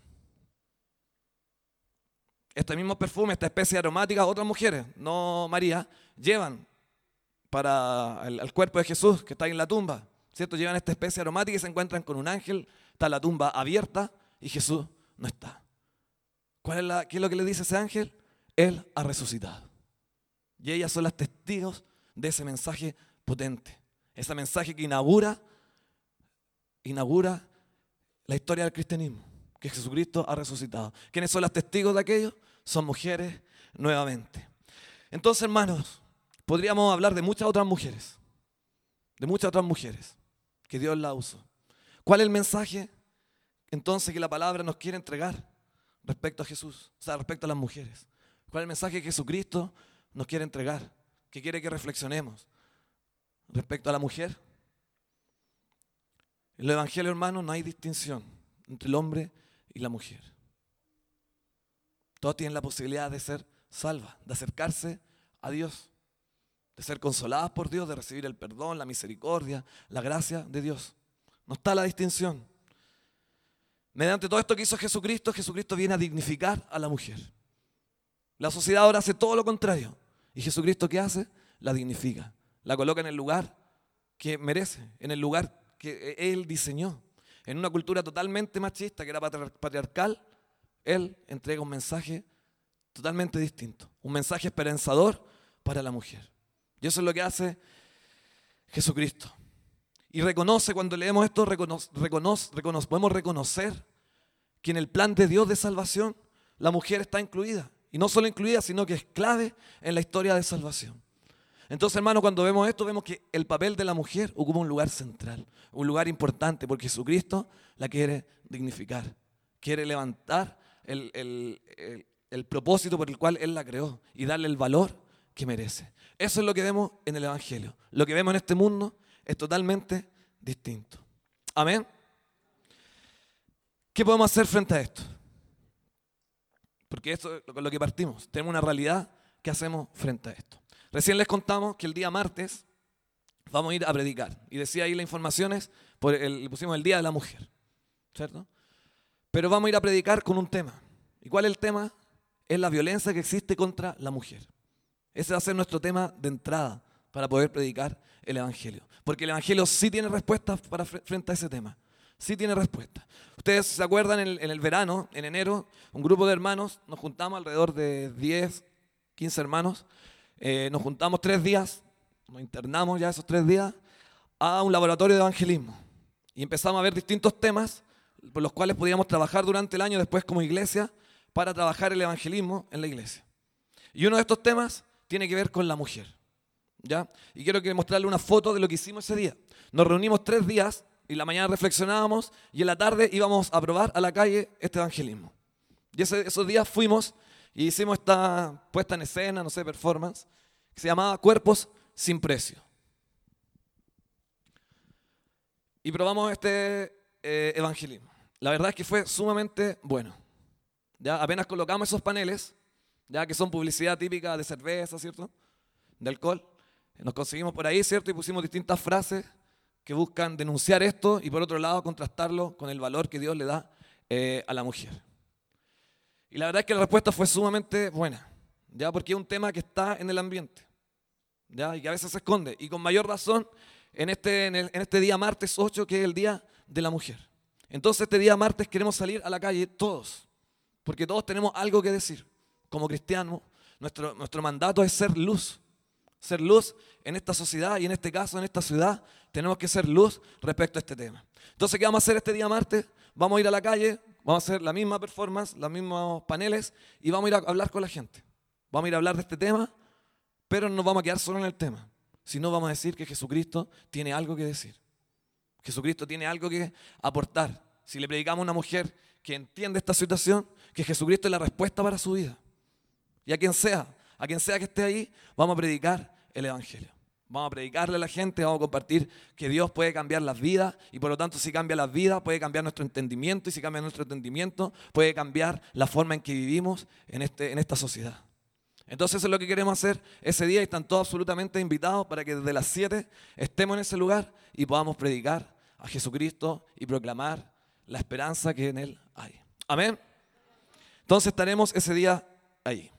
Este mismo perfume, esta especie aromática, otras mujeres, no María, llevan para el cuerpo de Jesús que está ahí en la tumba, ¿cierto? Llevan esta especie aromática y se encuentran con un ángel, está la tumba abierta y Jesús no está. ¿Qué es lo que le dice ese ángel? Él ha resucitado. Y ellas son las testigos de ese mensaje potente, ese mensaje que inaugura la historia del cristianismo, que Jesucristo ha resucitado. ¿Quiénes son las testigos de aquello? Son mujeres nuevamente. Entonces, hermanos, podríamos hablar de muchas otras mujeres que Dios la usó. ¿Cuál es el mensaje entonces que la palabra nos quiere entregar respecto a Jesús? O sea, respecto a las mujeres. ¿Cuál es el mensaje que Jesucristo nos quiere entregar? Que quiere que reflexionemos respecto a la mujer. En el Evangelio, hermanos, no hay distinción entre el hombre y la mujer. Todos tienen la posibilidad de ser salvas, de acercarse a Dios, de ser consoladas por Dios, de recibir el perdón, la misericordia, la gracia de Dios. No está la distinción. Mediante todo esto que hizo Jesucristo, Jesucristo viene a dignificar a la mujer. La sociedad ahora hace todo lo contrario. ¿Y Jesucristo qué hace? La dignifica. La coloca en el lugar que merece, en el lugar que Él diseñó. En una cultura totalmente machista, que era patriarcal, Él entrega un mensaje totalmente distinto. Un mensaje esperanzador para la mujer. Y eso es lo que hace Jesucristo. Y reconoce, cuando leemos esto, podemos reconocer que en el plan de Dios de salvación, la mujer está incluida. Y no solo incluida, sino que es clave en la historia de salvación. Entonces, hermanos, cuando vemos esto, vemos que el papel de la mujer ocupa un lugar central, un lugar importante, porque Jesucristo la quiere dignificar, quiere levantar el propósito por el cual Él la creó y darle el valor que merece. Eso es lo que vemos en el Evangelio. Lo que vemos en este mundo es totalmente distinto. Amén. ¿Qué podemos hacer frente a esto? Porque esto es con lo que partimos. Tenemos una realidad. ¿Qué hacemos frente a esto? Recién les contamos que el día martes vamos a ir a predicar. Y decía ahí las informaciones, le pusimos el Día de la Mujer, ¿cierto? Pero vamos a ir a predicar con un tema. ¿Y cuál es el tema? Es la violencia que existe contra la mujer. Ese va a ser nuestro tema de entrada para poder predicar el Evangelio. Porque el Evangelio sí tiene respuestas frente a ese tema. Sí tiene respuesta. Ustedes se acuerdan en el verano, en enero, un grupo de hermanos, nos juntamos alrededor de 10, 15 hermanos, nos juntamos 3 días, nos internamos ya esos 3 días, a un laboratorio de evangelismo. Y empezamos a ver distintos temas por los cuales podíamos trabajar durante el año después como iglesia para trabajar el evangelismo en la iglesia. Y uno de estos temas tiene que ver con la mujer, ¿ya? Y quiero mostrarle una foto de lo que hicimos ese día. Nos reunimos 3 días y en la mañana reflexionábamos y en la tarde íbamos a probar a la calle este evangelismo. Y esos días fuimos y hicimos esta puesta en escena, no sé, performance, que se llamaba Cuerpos sin Precio. Y probamos este evangelismo. La verdad es que fue sumamente bueno. Ya apenas colocamos esos paneles, ya que son publicidad típica de cerveza, ¿cierto? De alcohol. Nos conseguimos por ahí, ¿cierto? Y pusimos distintas frases que buscan denunciar esto y por otro lado contrastarlo con el valor que Dios le da a la mujer. Y la verdad es que la respuesta fue sumamente buena, ya porque es un tema que está en el ambiente, ya, y que a veces se esconde. Y con mayor razón en este día martes 8, que es el Día de la Mujer. Entonces este día martes queremos salir a la calle todos, porque todos tenemos algo que decir. Como cristianos, nuestro mandato es ser luz. Ser luz en esta sociedad y en este caso en esta ciudad tenemos que ser luz respecto a este tema. Entonces, ¿qué vamos a hacer este día martes? Vamos a ir a la calle, vamos a hacer la misma performance, los mismos paneles y vamos a ir a hablar con la gente. Vamos a ir a hablar de este tema, pero no nos vamos a quedar solo en el tema, sino vamos a decir que Jesucristo tiene algo que decir. Jesucristo tiene algo que aportar. Si le predicamos a una mujer que entiende esta situación, que Jesucristo es la respuesta para su vida. Y a quien sea que esté ahí, vamos a predicar el evangelio. Vamos a predicarle a la gente, vamos a compartir que Dios puede cambiar las vidas y por lo tanto si cambia las vidas puede cambiar nuestro entendimiento y si cambia nuestro entendimiento puede cambiar la forma en que vivimos en esta sociedad. Entonces eso es lo que queremos hacer ese día y están todos absolutamente invitados para que desde las 7 estemos en ese lugar y podamos predicar a Jesucristo y proclamar la esperanza que en Él hay. Amén. Entonces estaremos ese día ahí.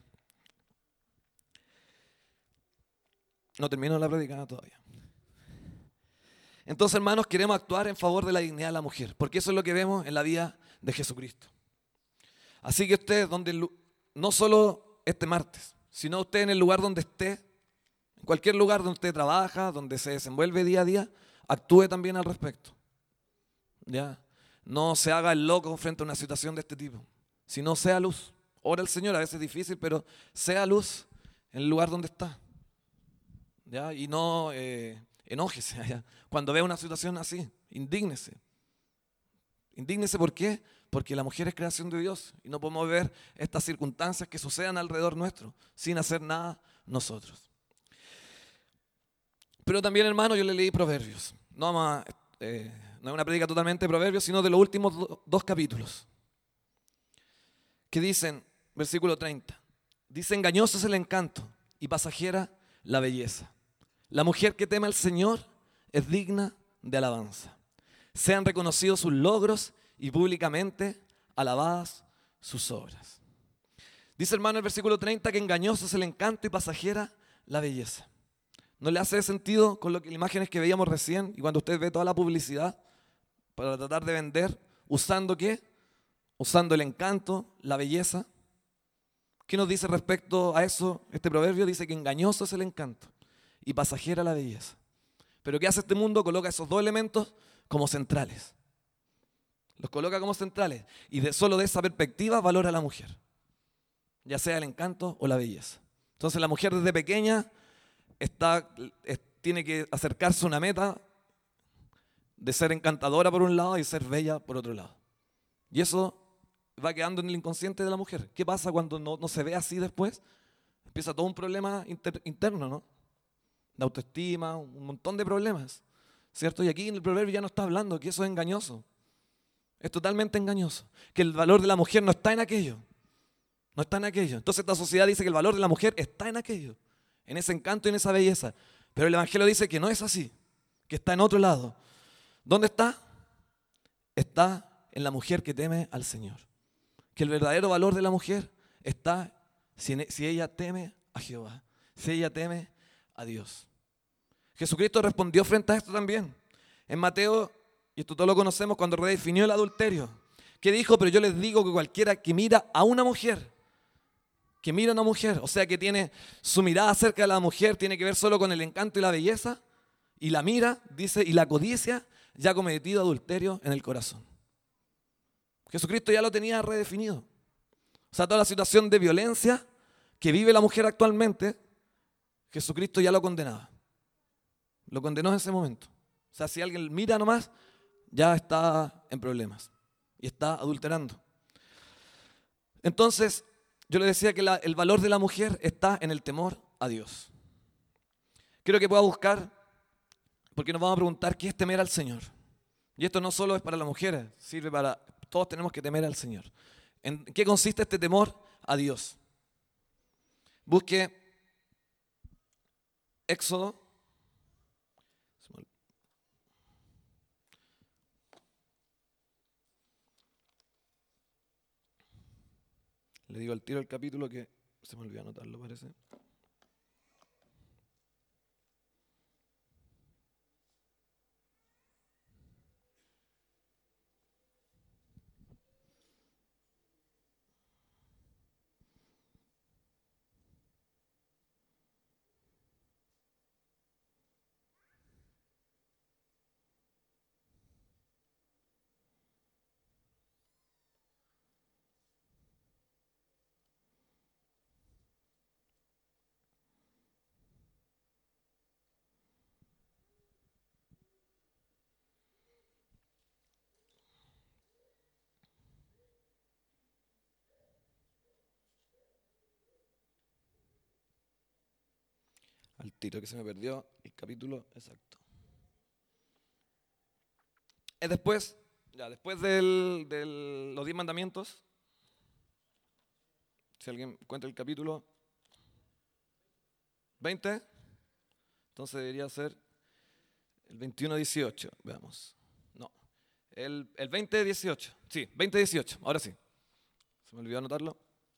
No termino la predicada todavía. Entonces, hermanos, queremos actuar en favor de la dignidad de la mujer, porque eso es lo que vemos en la vida de Jesucristo. Así que usted, no solo este martes, sino usted en el lugar donde esté, en cualquier lugar donde usted trabaja, donde se desenvuelve día a día, actúe también al respecto. ¿Ya? No se haga el loco frente a una situación de este tipo, sino sea luz. Ora al Señor, a veces es difícil, pero sea luz en el lugar donde está. ¿Ya? Y no enójese, ¿ya? Cuando vea una situación así, indígnese. Indígnese, ¿por qué? Porque la mujer es creación de Dios y no podemos ver estas circunstancias que sucedan alrededor nuestro sin hacer nada nosotros. Pero también, hermano, yo le leí Proverbios. No es una prédica totalmente de Proverbios, sino de los últimos 2 capítulos. Que dicen, versículo 30, dice: engañoso es el encanto y pasajera la belleza. La mujer que teme al Señor es digna de alabanza. Sean reconocidos sus logros y públicamente alabadas sus obras. Dice, hermano, el versículo 30 que engañoso es el encanto y pasajera la belleza. ¿No le hace sentido con las imágenes que veíamos recién y cuando usted ve toda la publicidad para tratar de vender, usando qué? Usando el encanto, la belleza. ¿Qué nos dice respecto a eso? Este proverbio dice que engañoso es el encanto y pasajera la belleza. Pero ¿qué hace este mundo? Coloca esos 2 elementos como centrales. Los coloca como centrales y solo de esa perspectiva valora a la mujer, ya sea el encanto o la belleza. Entonces la mujer desde pequeña tiene que acercarse a una meta de ser encantadora por un lado y ser bella por otro lado. Y eso va quedando en el inconsciente de la mujer. ¿Qué pasa cuando no se ve así después? Empieza todo un problema interno, ¿no? De autoestima, un montón de problemas, ¿cierto? Y aquí en el proverbio ya no está hablando que eso es engañoso. Es totalmente engañoso. Que el valor de la mujer no está en aquello. No está en aquello. Entonces esta sociedad dice que el valor de la mujer está en aquello, en ese encanto y en esa belleza. Pero el Evangelio dice que no es así, que está en otro lado. ¿Dónde está? Está en la mujer que teme al Señor. Que el verdadero valor de la mujer está si ella teme a Jehová, si ella teme a Dios. Jesucristo respondió frente a esto también. En Mateo, y esto todos lo conocemos, cuando redefinió el adulterio, que dijo: pero yo les digo que cualquiera que mira a una mujer que mira a una mujer, o sea que tiene su mirada acerca de la mujer, tiene que ver solo con el encanto y la belleza, y la mira, dice, y la codicia, ya ha cometido adulterio en el corazón. Jesucristo ya lo tenía redefinido. O sea, toda la situación de violencia que vive la mujer actualmente, Jesucristo ya lo condenaba. Lo condenó en ese momento. O sea, si alguien mira nomás, ya está en problemas y está adulterando. Entonces, yo le decía que el valor de la mujer está en el temor a Dios. Quiero que pueda buscar, porque nos vamos a preguntar qué es temer al Señor. Y esto no solo es para las mujeres, sirve para todos, tenemos que temer al Señor. ¿En qué consiste este temor a Dios? Busque Éxodo. Le digo al tiro el capítulo que se me olvidó anotarlo, parece. Al tiro que se me perdió el capítulo exacto. Es después de los 10 mandamientos. Si alguien encuentra el capítulo 20, entonces debería ser el 21-18. Veamos. No, el 20-18. Sí, 20-18. Ahora sí. Se me olvidó anotarlo.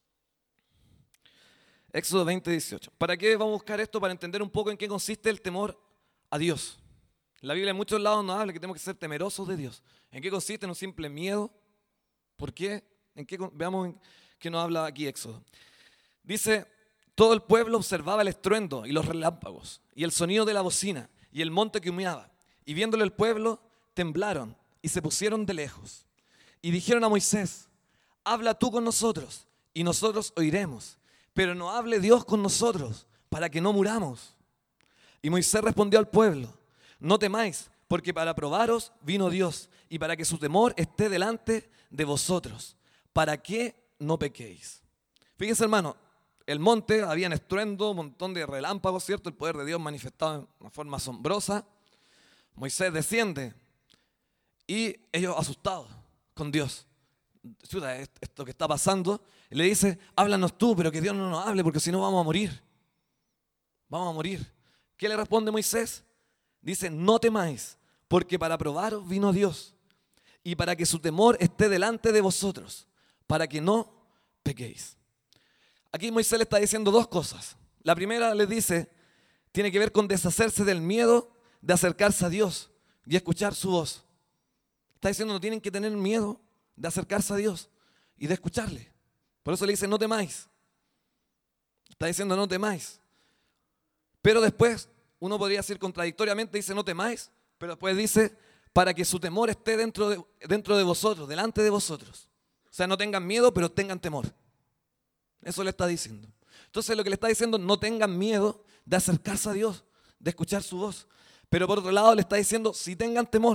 Éxodo 20-18. ¿Para qué vamos a buscar esto? Para entender un poco en qué consiste el temor a Dios. La Biblia en muchos lados nos habla que tenemos que ser temerosos de Dios. ¿En qué consiste? En un simple miedo. ¿Por qué? Veamos en qué nos habla aquí Éxodo. Dice, todo el pueblo observaba el estruendo y los relámpagos y el sonido de la bocina y el monte que humeaba. Y viéndolo el pueblo, temblaron y se pusieron de lejos. Y dijeron a Moisés, habla tú con nosotros y nosotros oiremos. Pero no hable Dios con nosotros, para que no muramos. Y Moisés respondió al pueblo, no temáis, porque para probaros vino Dios, y para que su temor esté delante de vosotros, para que no pequéis. Fíjense, hermano, el monte, había estruendo, un montón de relámpagos, ¿cierto? El poder de Dios manifestado de una forma asombrosa. Moisés desciende, y ellos asustados con Dios. Esto que está pasando, y le dice, háblanos tú, pero que Dios no nos hable, porque si no vamos a morir. Vamos a morir. ¿Qué le responde Moisés? Dice, no temáis, porque para probaros vino Dios, y para que su temor esté delante de vosotros, para que no pequéis. Aquí Moisés le está diciendo dos cosas. La primera le dice, tiene que ver con deshacerse del miedo de acercarse a Dios y escuchar su voz. Está diciendo, no tienen que tener miedo de acercarse a Dios y de escucharle. Por eso le dice, no temáis. Está diciendo, no temáis. Pero después, uno podría decir contradictoriamente, dice, no temáis, pero después dice, para que su temor esté dentro de vosotros, delante de vosotros. O sea, no tengan miedo, pero tengan temor. Eso le está diciendo. Entonces lo que le está diciendo, no tengan miedo de acercarse a Dios, de escuchar su voz. Pero por otro lado le está diciendo, sí tengan temor.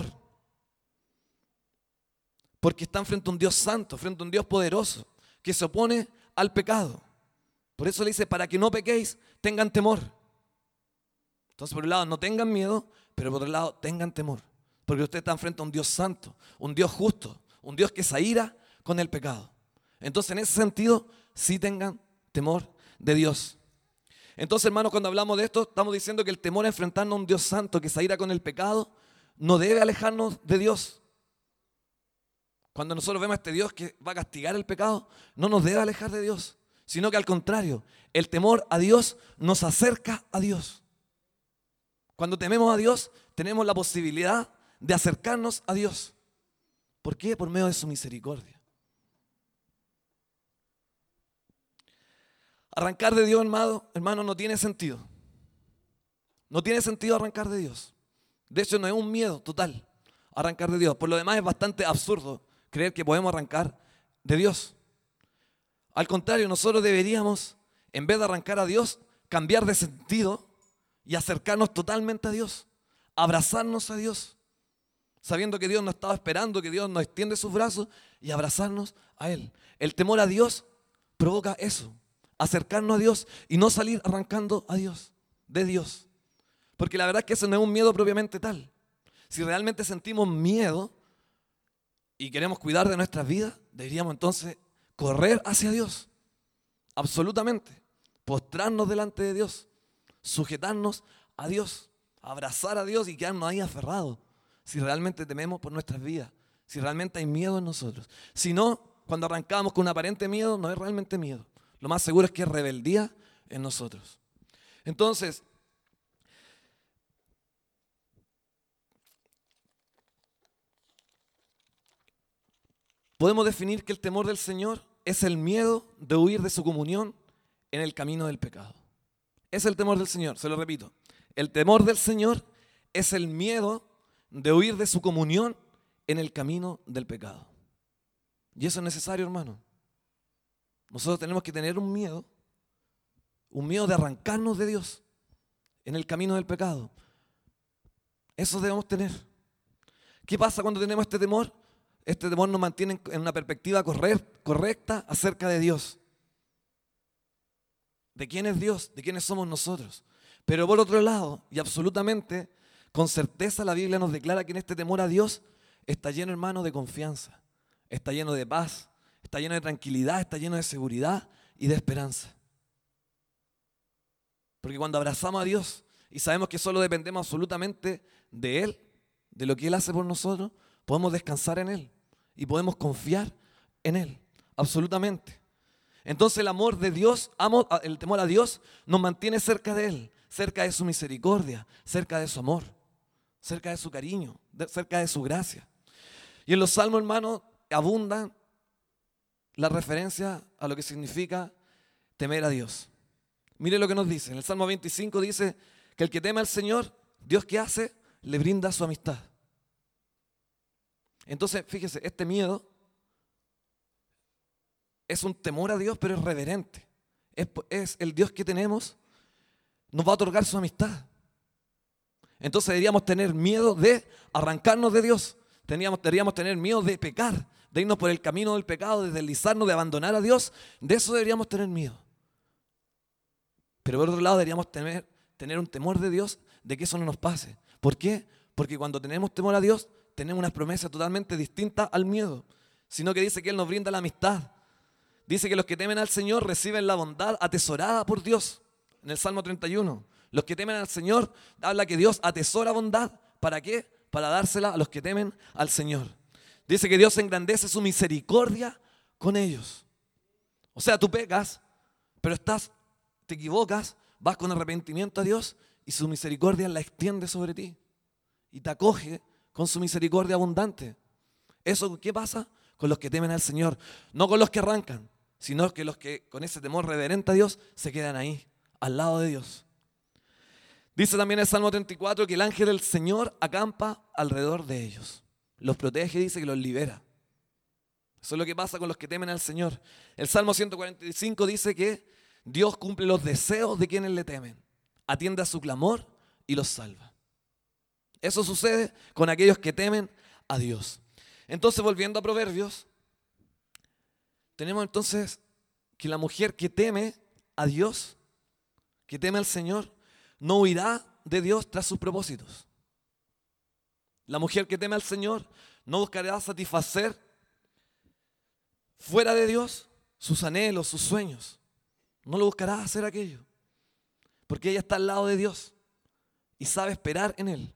Porque están frente a un Dios santo, frente a un Dios poderoso, que se opone al pecado. Por eso le dice, para que no pequéis, tengan temor. Entonces, por un lado, no tengan miedo, pero por otro lado, tengan temor. Porque ustedes están frente a un Dios santo, un Dios justo, un Dios que se aira con el pecado. Entonces, en ese sentido, sí tengan temor de Dios. Entonces, hermanos, cuando hablamos de esto, estamos diciendo que el temor a enfrentarnos a un Dios santo que se aira con el pecado no debe alejarnos de Dios. Cuando nosotros vemos a este Dios que va a castigar el pecado, no nos debe alejar de Dios, sino que al contrario, el temor a Dios nos acerca a Dios. Cuando tememos a Dios, tenemos la posibilidad de acercarnos a Dios. ¿Por qué? Por medio de su misericordia. Arrancar de Dios, hermano, no tiene sentido. No tiene sentido arrancar de Dios. De hecho, no es un miedo total arrancar de Dios. Por lo demás, es bastante absurdo creer que podemos arrancar de Dios. Al contrario, nosotros deberíamos, en vez de arrancar a Dios, cambiar de sentido y acercarnos totalmente a Dios. Abrazarnos a Dios, sabiendo que Dios nos estaba esperando, que Dios nos extiende sus brazos y abrazarnos a Él. El temor a Dios provoca eso, acercarnos a Dios y no salir arrancando a Dios, de Dios. Porque la verdad es que eso no es un miedo propiamente tal. Si realmente sentimos miedo y queremos cuidar de nuestras vidas, deberíamos entonces correr hacia Dios, absolutamente, postrarnos delante de Dios, sujetarnos a Dios, abrazar a Dios y quedarnos ahí aferrados. Si realmente tememos por nuestras vidas, si realmente hay miedo en nosotros. Si no, cuando arrancamos con un aparente miedo, no es realmente miedo. Lo más seguro es que es rebeldía en nosotros. Entonces, podemos definir que el temor del Señor es el miedo de huir de su comunión en el camino del pecado. Es el temor del Señor, se lo repito. El temor del Señor es el miedo de huir de su comunión en el camino del pecado. Y eso es necesario, hermano. Nosotros tenemos que tener un miedo de arrancarnos de Dios en el camino del pecado. Eso debemos tener. ¿Qué pasa cuando tenemos este temor? Este temor nos mantiene en una perspectiva correcta acerca de Dios. ¿De quién es Dios? ¿De quiénes somos nosotros? Pero por otro lado, y absolutamente, con certeza la Biblia nos declara que en este temor a Dios está lleno, hermano, de confianza, está lleno de paz, está lleno de tranquilidad, está lleno de seguridad y de esperanza. Porque cuando abrazamos a Dios y sabemos que solo dependemos absolutamente de Él, de lo que Él hace por nosotros, podemos descansar en Él y podemos confiar en Él, absolutamente. Entonces el amor de Dios, el temor a Dios nos mantiene cerca de Él, cerca de su misericordia, cerca de su amor, cerca de su cariño, cerca de su gracia. Y en los salmos, hermanos, abundan la referencia a lo que significa temer a Dios. Mire lo que nos dice. En el Salmo 25 dice que el que teme al Señor, Dios, ¿qué hace? Le brinda su amistad. Entonces, fíjese, este miedo es un temor a Dios, pero es reverente. Es el Dios que tenemos, nos va a otorgar su amistad. Entonces deberíamos tener miedo de arrancarnos de Dios. Deberíamos tener miedo de pecar, de irnos por el camino del pecado, de deslizarnos, de abandonar a Dios. De eso deberíamos tener miedo. Pero por otro lado deberíamos tener un temor de Dios de que eso no nos pase. ¿Por qué? Porque cuando tenemos temor a Dios, tenemos unas promesas totalmente distintas al miedo. Sino que dice que Él nos brinda la amistad. Dice que los que temen al Señor reciben la bondad atesorada por Dios. En el Salmo 31. Los que temen al Señor, habla que Dios atesora bondad. ¿Para qué? Para dársela a los que temen al Señor. Dice que Dios engrandece su misericordia con ellos. O sea, tú pecas, pero te equivocas, vas con arrepentimiento a Dios y su misericordia la extiende sobre ti. Y te acoge con su misericordia abundante. ¿Eso qué pasa? Con los que temen al Señor. No con los que arrancan, sino que los que con ese temor reverente a Dios se quedan ahí, al lado de Dios. Dice también el Salmo 34 que el ángel del Señor acampa alrededor de ellos. Los protege, dice que los libera. Eso es lo que pasa con los que temen al Señor. El Salmo 145 dice que Dios cumple los deseos de quienes le temen. Atiende a su clamor y los salva. Eso sucede con aquellos que temen a Dios. Entonces, volviendo a Proverbios, tenemos entonces que la mujer que teme a Dios, que teme al Señor, no huirá de Dios tras sus propósitos. La mujer que teme al Señor no buscará satisfacer fuera de Dios sus anhelos, sus sueños. No lo buscará hacer aquello. Porque ella está al lado de Dios y sabe esperar en Él.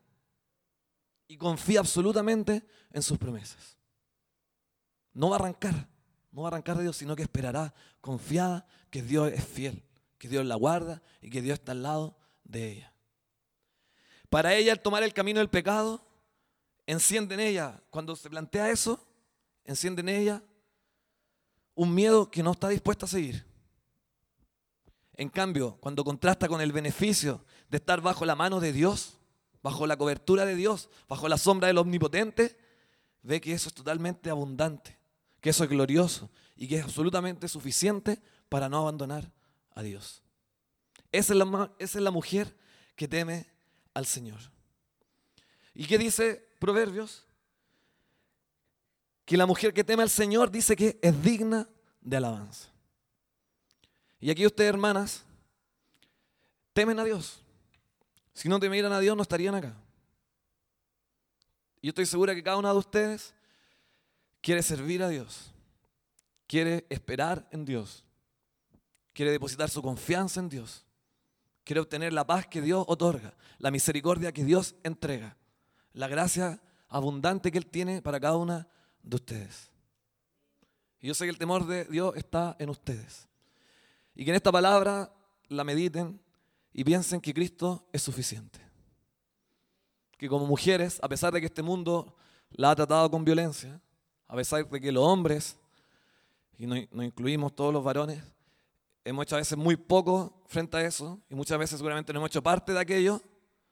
Y confía absolutamente en sus promesas. No va a arrancar de Dios, sino que esperará confiada que Dios es fiel, que Dios la guarda y que Dios está al lado de ella. Para ella, el tomar el camino del pecado enciende en ella, cuando se plantea eso, enciende en ella un miedo que no está dispuesta a seguir. En cambio, cuando contrasta con el beneficio de estar bajo la mano de Dios, bajo la cobertura de Dios, bajo la sombra del Omnipotente, ve que eso es totalmente abundante, que eso es glorioso y que es absolutamente suficiente para no abandonar a Dios. Esa es la mujer que teme al Señor. ¿Y qué dice Proverbios? Que la mujer que teme al Señor dice que es digna de alabanza. Y aquí ustedes, hermanas, temen a Dios. Si no temieran a Dios, no estarían acá. Y yo estoy segura que cada una de ustedes quiere servir a Dios, quiere esperar en Dios, quiere depositar su confianza en Dios, quiere obtener la paz que Dios otorga, la misericordia que Dios entrega, la gracia abundante que Él tiene para cada una de ustedes. Y yo sé que el temor de Dios está en ustedes. Y que en esta palabra la mediten y piensen que Cristo es suficiente. Que como mujeres, a pesar de que este mundo la ha tratado con violencia, a pesar de que los hombres, y nos incluimos todos los varones, hemos hecho a veces muy poco frente a eso, y muchas veces seguramente no hemos hecho parte de aquello,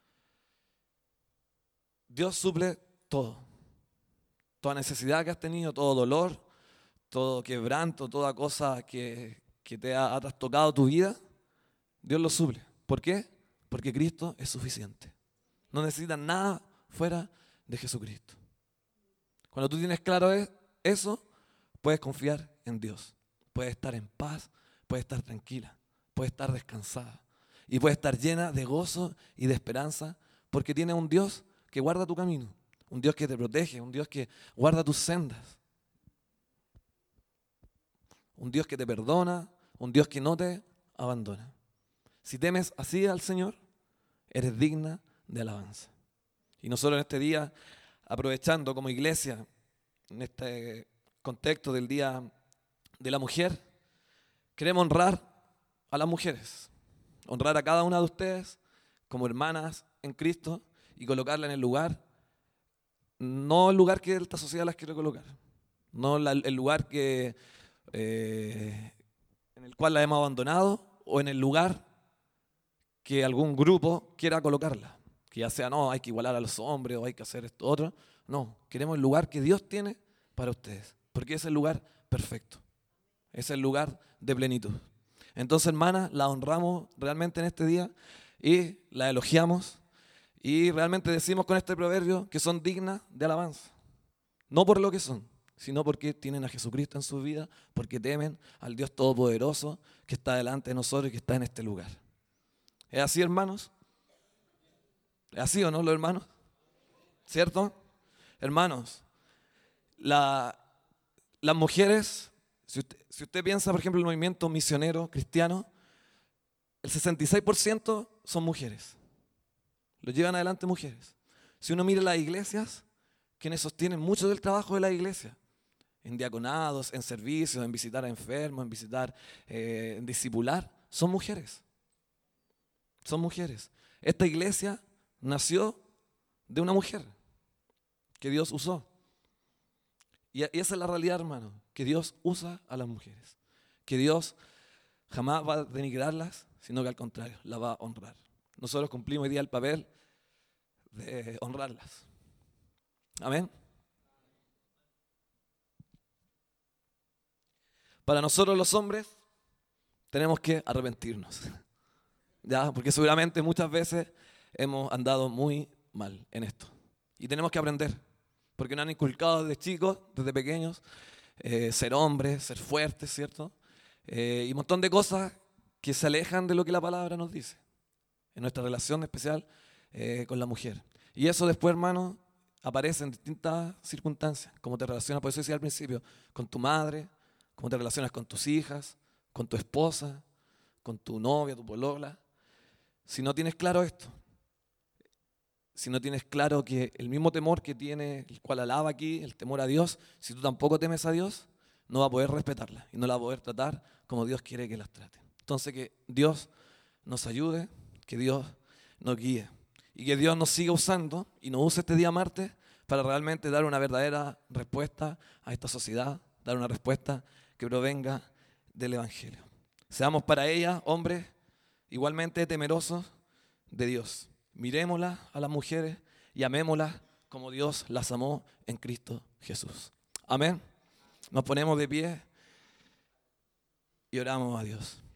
Dios suple todo. Toda necesidad que has tenido, todo dolor, todo quebranto, toda cosa que te ha trastocado tu vida, Dios lo suple. ¿Por qué? Porque Cristo es suficiente. No necesitas nada fuera de Jesucristo. Cuando tú tienes claro eso, puedes confiar en Dios. Puedes estar en paz, puedes estar tranquila, puedes estar descansada. Y puedes estar llena de gozo y de esperanza porque tienes un Dios que guarda tu camino. Un Dios que te protege, un Dios que guarda tus sendas. Un Dios que te perdona, un Dios que no te abandona. Si temes así al Señor, eres digna de alabanza. Y nosotros en este día, aprovechando como iglesia, en este contexto del Día de la Mujer, queremos honrar a las mujeres, honrar a cada una de ustedes como hermanas en Cristo y colocarla en el lugar, no el lugar que esta sociedad las quiere colocar, no el lugar en el cual la hemos abandonado o en el lugar que algún grupo quiera colocarla. Que ya sea, no, hay que igualar a los hombres o hay que hacer esto otro. No, queremos el lugar que Dios tiene para ustedes, porque es el lugar perfecto, es el lugar de plenitud. Entonces, hermanas, la honramos realmente en este día y la elogiamos y realmente decimos con este proverbio que son dignas de alabanza. No por lo que son, sino porque tienen a Jesucristo en su vida, porque temen al Dios Todopoderoso que está delante de nosotros y que está en este lugar. ¿Es así, hermanos? ¿Es así o no, los hermanos? ¿Cierto? Hermanos, las mujeres, si usted piensa, por ejemplo, en el movimiento misionero cristiano, el 66% son mujeres. Lo llevan adelante mujeres. Si uno mira las iglesias, quienes sostienen mucho del trabajo de la iglesia, en diaconados, en servicios, en visitar a enfermos, en visitar, en discipular, son mujeres. Son mujeres. Esta iglesia nació de una mujer que Dios usó. Y esa es la realidad, hermano, que Dios usa a las mujeres. Que Dios jamás va a denigrarlas, sino que al contrario, las va a honrar. Nosotros cumplimos hoy día el papel de honrarlas. Amén. Para nosotros los hombres tenemos que arrepentirnos. ¿Ya? Porque seguramente muchas veces hemos andado muy mal en esto. Y tenemos que aprender. Porque nos han inculcado desde chicos, desde pequeños, ser hombres, ser fuertes, ¿cierto? Y un montón de cosas que se alejan de lo que la palabra nos dice. En nuestra relación especial con la mujer. Y eso después, hermano, aparece en distintas circunstancias. Cómo te relacionas, por eso decía al principio, con tu madre, cómo te relacionas con tus hijas, con tu esposa, con tu novia, tu polola. Si no tienes claro esto, si no tienes claro que el mismo temor que tiene, el cual alaba aquí, el temor a Dios, si tú tampoco temes a Dios, no va a poder respetarla y no la va a poder tratar como Dios quiere que las trate. Entonces que Dios nos ayude, que Dios nos guíe y que Dios nos siga usando y nos use este día martes para realmente dar una verdadera respuesta a esta sociedad, dar una respuesta que provenga del Evangelio. Seamos para ella, hombres, igualmente temerosos de Dios. Mirémoslas a las mujeres y amémoslas como Dios las amó en Cristo Jesús. Amén. Nos ponemos de pie y oramos a Dios.